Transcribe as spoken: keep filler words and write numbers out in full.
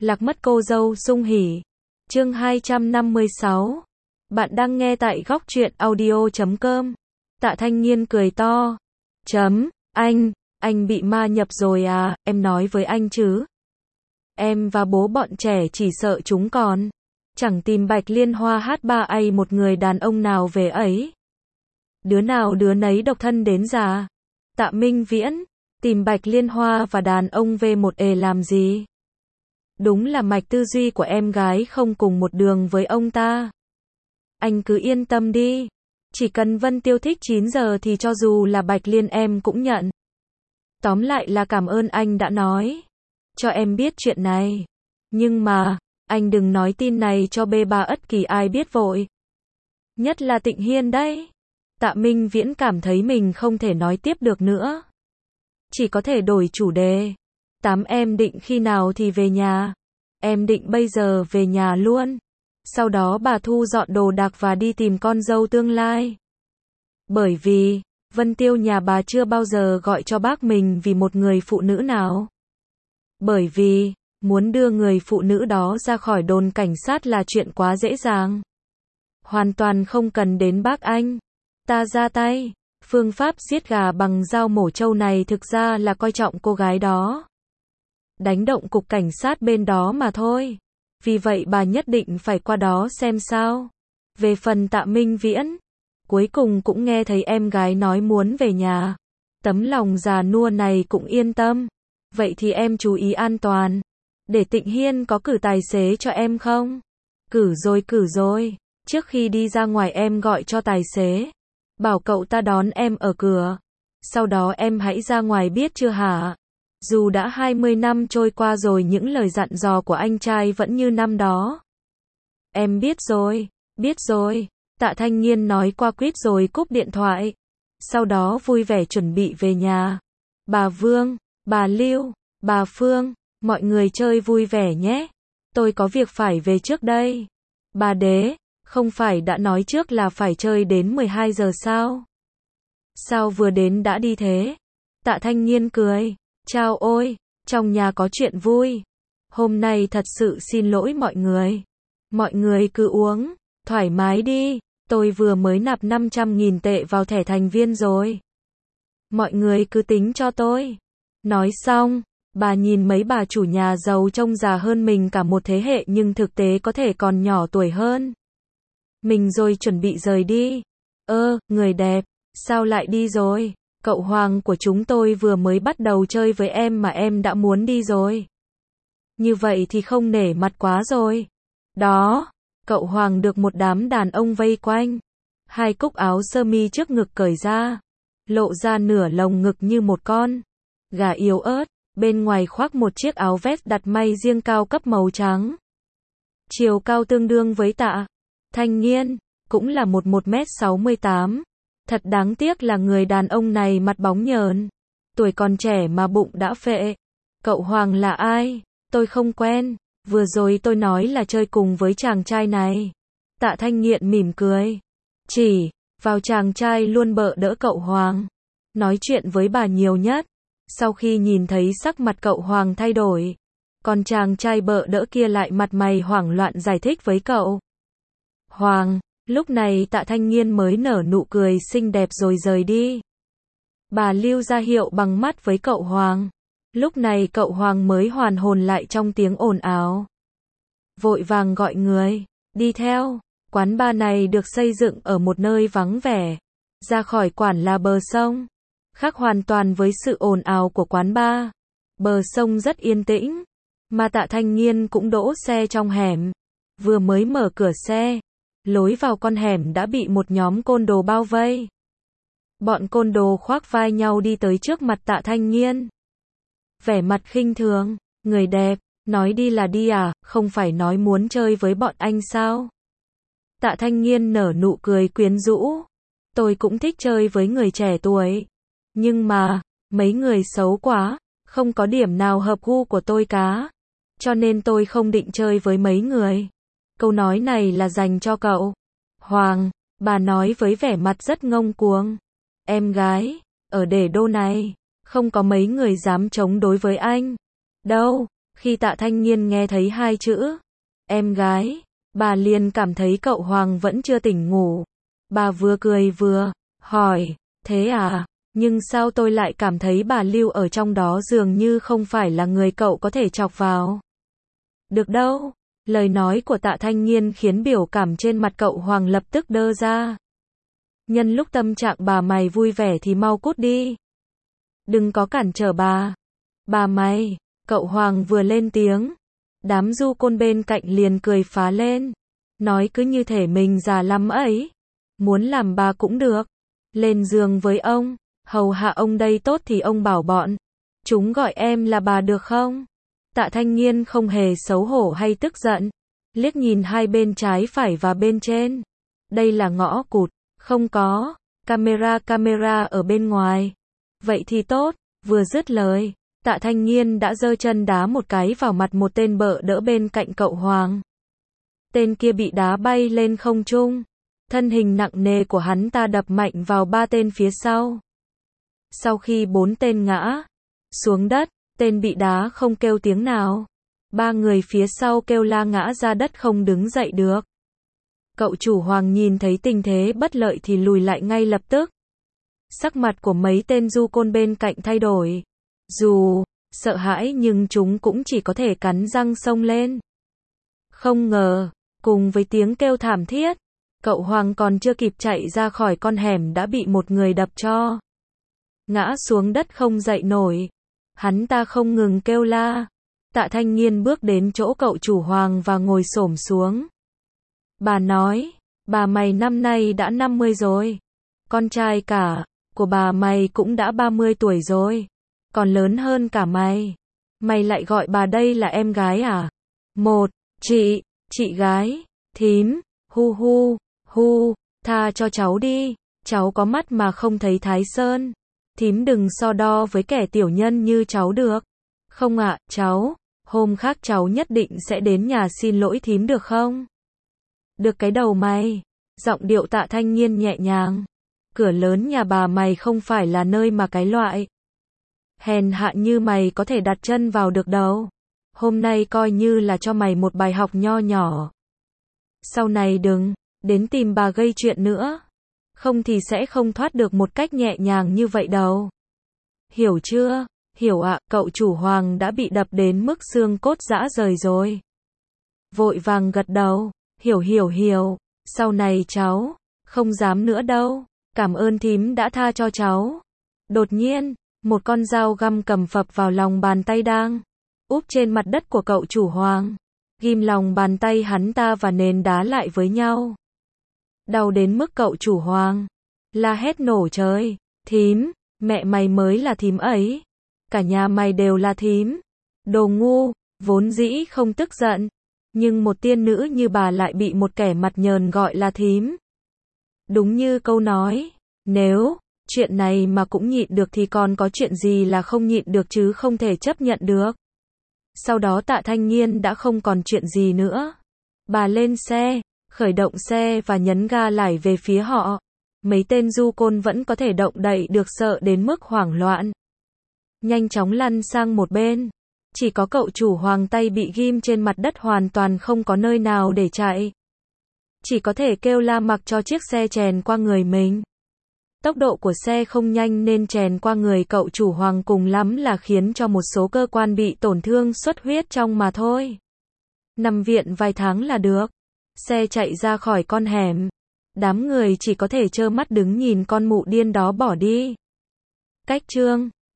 Lạc mất cô dâu sung hỉ. Chương hai trăm năm mươi sáu. Bạn đang nghe tại góc truyện audio chấm com. Tạ Thanh Nghiên cười to. Chấm, anh, anh bị ma nhập rồi à, em nói với anh chứ. Em và bố bọn trẻ chỉ sợ chúng còn. Chẳng tìm Bạch Liên Hoa hát ba a một người đàn ông nào về ấy. Đứa nào đứa nấy độc thân đến già. Tạ Minh Viễn, tìm Bạch Liên Hoa và đàn ông về một ề làm gì? Đúng là mạch tư duy của em gái không cùng một đường với ông ta. Anh cứ yên tâm đi. Chỉ cần Vân Tiêu thích chín giờ thì cho dù là Bạch Liên em cũng nhận. Tóm lại là cảm ơn anh đã nói cho em biết chuyện này. Nhưng mà, anh đừng nói tin này cho bê ba ất kỳ ai biết vội. Nhất là Tịnh Hiên đấy. Tạ Minh Viễn cảm thấy mình không thể nói tiếp được nữa. Chỉ có thể đổi chủ đề. Tám em định khi nào thì về nhà? Em định bây giờ về nhà luôn. Sau đó bà thu dọn đồ đạc và đi tìm con dâu tương lai. Bởi vì, Vân Tiêu nhà bà chưa bao giờ gọi cho bác mình vì một người phụ nữ nào. Bởi vì, muốn đưa người phụ nữ đó ra khỏi đồn cảnh sát là chuyện quá dễ dàng. Hoàn toàn không cần đến bác anh. Ta ra tay. Phương pháp giết gà bằng dao mổ trâu này thực ra là coi trọng cô gái đó. Đánh động cục cảnh sát bên đó mà thôi. Vì vậy bà nhất định phải qua đó xem sao. Về phần Tạ Minh Viễn, cuối cùng cũng nghe thấy em gái nói muốn về nhà. Tấm lòng già nua này cũng yên tâm. Vậy thì em chú ý an toàn. Để Tịnh Hiên có cử tài xế cho em không? Cử rồi cử rồi. Trước khi đi ra ngoài em gọi cho tài xế. Bảo cậu ta đón em ở cửa. Sau đó em hãy ra ngoài biết chưa hả? Dù đã hai mươi năm trôi qua rồi những lời dặn dò của anh trai vẫn như năm đó. Em biết rồi, biết rồi. Tạ Thanh Nghiên nói qua quýt rồi cúp điện thoại. Sau đó vui vẻ chuẩn bị về nhà. Bà Vương, bà Lưu, bà Phương, mọi người chơi vui vẻ nhé. Tôi có việc phải về trước đây. Bà Đế, không phải đã nói trước là phải chơi đến mười hai giờ sao? Sao vừa đến đã đi thế? Tạ Thanh Nghiên cười. Chao ôi, trong nhà có chuyện vui. Hôm nay thật sự xin lỗi mọi người. Mọi người cứ uống, thoải mái đi. Tôi vừa mới nạp năm trăm nghìn tệ vào thẻ thành viên rồi. Mọi người cứ tính cho tôi. Nói xong, bà nhìn mấy bà chủ nhà giàu trông già hơn mình cả một thế hệ nhưng thực tế có thể còn nhỏ tuổi hơn mình rồi chuẩn bị rời đi. Ơ, người đẹp, sao lại đi rồi? Cậu Hoàng của chúng tôi vừa mới bắt đầu chơi với em mà em đã muốn đi rồi. Như vậy thì không nể mặt quá rồi. Đó, cậu Hoàng được một đám đàn ông vây quanh. Hai cúc áo sơ mi trước ngực cởi ra. Lộ ra nửa lồng ngực như một con gà yếu ớt. Bên ngoài khoác một chiếc áo vest đặt may riêng cao cấp màu trắng. Chiều cao tương đương với Tạ Thanh Nghiên, cũng là một một mét sáu mươi tám. Thật đáng tiếc là người đàn ông này mặt bóng nhờn. Tuổi còn trẻ mà bụng đã phệ. Cậu Hoàng là ai? Tôi không quen. Vừa rồi tôi nói là chơi cùng với chàng trai này. Tạ Thanh Nghiện mỉm cười. Chỉ vào chàng trai luôn bợ đỡ cậu Hoàng. Nói chuyện với bà nhiều nhất. Sau khi nhìn thấy sắc mặt cậu Hoàng thay đổi. Còn chàng trai bợ đỡ kia lại mặt mày hoảng loạn giải thích với cậu Hoàng. Lúc này Tạ Thanh Nghiên mới nở nụ cười xinh đẹp rồi rời đi. Bà Lưu ra hiệu bằng mắt với cậu Hoàng. Lúc này cậu Hoàng mới hoàn hồn lại trong tiếng ồn ào. Vội vàng gọi người đi theo. Quán bar này được xây dựng ở một nơi vắng vẻ. Ra khỏi quản là bờ sông. Khác hoàn toàn với sự ồn ào của quán bar. Bờ sông rất yên tĩnh. Mà Tạ Thanh Nghiên cũng đỗ xe trong hẻm. Vừa mới mở cửa xe. Lối vào con hẻm đã bị một nhóm côn đồ bao vây. Bọn côn đồ khoác vai nhau đi tới trước mặt Tạ Thanh Nghiên. Vẻ mặt khinh thường. Người đẹp, nói đi là đi à, không phải nói muốn chơi với bọn anh sao? Tạ Thanh Nghiên nở nụ cười quyến rũ. Tôi cũng thích chơi với người trẻ tuổi. Nhưng mà, mấy người xấu quá, không có điểm nào hợp gu của tôi cả. Cho nên tôi không định chơi với mấy người. Câu nói này là dành cho cậu Hoàng, bà nói với vẻ mặt rất ngông cuồng. Em gái, ở để đô này, không có mấy người dám chống đối với anh. Đâu, Khi Tạ Thanh Nghiên nghe thấy hai chữ, em gái, bà liền cảm thấy cậu Hoàng vẫn chưa tỉnh ngủ. Bà vừa cười vừa hỏi, thế à, nhưng sao tôi lại cảm thấy bà Lưu ở trong đó dường như không phải là người cậu có thể chọc vào. Được đâu. Lời nói của Tạ Thanh Nghiên khiến biểu cảm trên mặt cậu Hoàng lập tức đơ ra. Nhân lúc tâm trạng bà mày vui vẻ thì mau cút đi. Đừng có cản trở bà. Bà mày, cậu Hoàng vừa lên tiếng. Đám du côn bên cạnh liền cười phá lên. Nói cứ như thể mình già lắm ấy. Muốn làm bà cũng được. Lên giường với ông, hầu hạ ông đây tốt thì ông bảo bọn. Chúng gọi em là bà được không? Tạ Thanh Nghiên không hề xấu hổ hay tức giận. Liếc nhìn hai bên trái phải và bên trên. Đây là ngõ cụt, không có camera camera ở bên ngoài. Vậy thì tốt, vừa dứt lời, Tạ Thanh Nghiên đã giơ chân đá một cái vào mặt một tên bợ đỡ bên cạnh cậu Hoàng. Tên kia bị đá bay lên không trung. Thân hình nặng nề của hắn ta đập mạnh vào ba tên phía sau. Sau khi bốn tên ngã xuống đất, tên bị đá không kêu tiếng nào. Ba người phía sau kêu la ngã ra đất không đứng dậy được. Cậu chủ Hoàng nhìn thấy tình thế bất lợi thì lùi lại ngay lập tức. Sắc mặt của mấy tên du côn bên cạnh thay đổi. Dù sợ hãi nhưng chúng cũng chỉ có thể cắn răng xông lên. Không ngờ, cùng với tiếng kêu thảm thiết, cậu Hoàng còn chưa kịp chạy ra khỏi con hẻm đã bị một người đập cho. Ngã xuống đất không dậy nổi. Hắn ta không ngừng kêu la. Tạ Thanh Nghiên bước đến chỗ cậu chủ Hoàng và ngồi xổm xuống. Bà nói, bà mày năm nay đã năm mươi rồi. Con trai cả của bà mày cũng đã ba mươi tuổi rồi. Còn lớn hơn cả mày. Mày lại gọi bà đây là em gái à? Một, chị, chị gái, thím, hu hu, hu, tha cho cháu đi. Cháu có mắt mà không thấy Thái Sơn. Thím đừng so đo với kẻ tiểu nhân như cháu được. Không ạ, à, cháu, hôm khác cháu nhất định sẽ đến nhà xin lỗi thím được không? Được cái đầu mày. Giọng điệu Tạ Thanh Nghiên nhẹ nhàng. Cửa lớn nhà bà mày không phải là nơi mà cái loại hèn hạ như mày có thể đặt chân vào được đâu. Hôm nay coi như là cho mày một bài học nho nhỏ. Sau này đừng đến tìm bà gây chuyện nữa. Không thì sẽ không thoát được một cách nhẹ nhàng như vậy đâu. Hiểu chưa? Hiểu ạ, à, cậu chủ Hoàng đã bị đập đến mức xương cốt rã rời rồi. Vội vàng gật đầu. Hiểu hiểu hiểu. Sau này cháu không dám nữa đâu. Cảm ơn thím đã tha cho cháu. Đột nhiên, một con dao găm cầm phập vào lòng bàn tay đang úp trên mặt đất của cậu chủ Hoàng. Ghim lòng bàn tay hắn ta và nền đá lại với nhau. Đau đến mức cậu chủ Hoàng la hét nổ trời. Thím, mẹ mày mới là thím ấy. Cả nhà mày đều là thím. Đồ ngu, vốn dĩ không tức giận. Nhưng một tiên nữ như bà lại bị một kẻ mặt nhờn gọi là thím. Đúng như câu nói, nếu chuyện này mà cũng nhịn được thì còn có chuyện gì là không nhịn được chứ không thể chấp nhận được. Sau đó Tạ Thanh Nghiên đã không còn chuyện gì nữa. Bà lên xe, khởi động xe và nhấn ga lái về phía họ. Mấy tên du côn vẫn có thể động đậy được sợ đến mức hoảng loạn. Nhanh chóng lăn sang một bên. Chỉ có cậu chủ Hoàng tay bị ghim trên mặt đất hoàn toàn không có nơi nào để chạy. Chỉ có thể kêu la mặc cho chiếc xe chèn qua người mình. Tốc độ của xe không nhanh nên chèn qua người cậu chủ Hoàng cùng lắm là khiến cho một số cơ quan bị tổn thương xuất huyết trong mà thôi. Nằm viện vài tháng là được. Xe chạy ra khỏi con hẻm. Đám người chỉ có thể trơ mắt đứng nhìn con mụ điên đó bỏ đi. Cách chương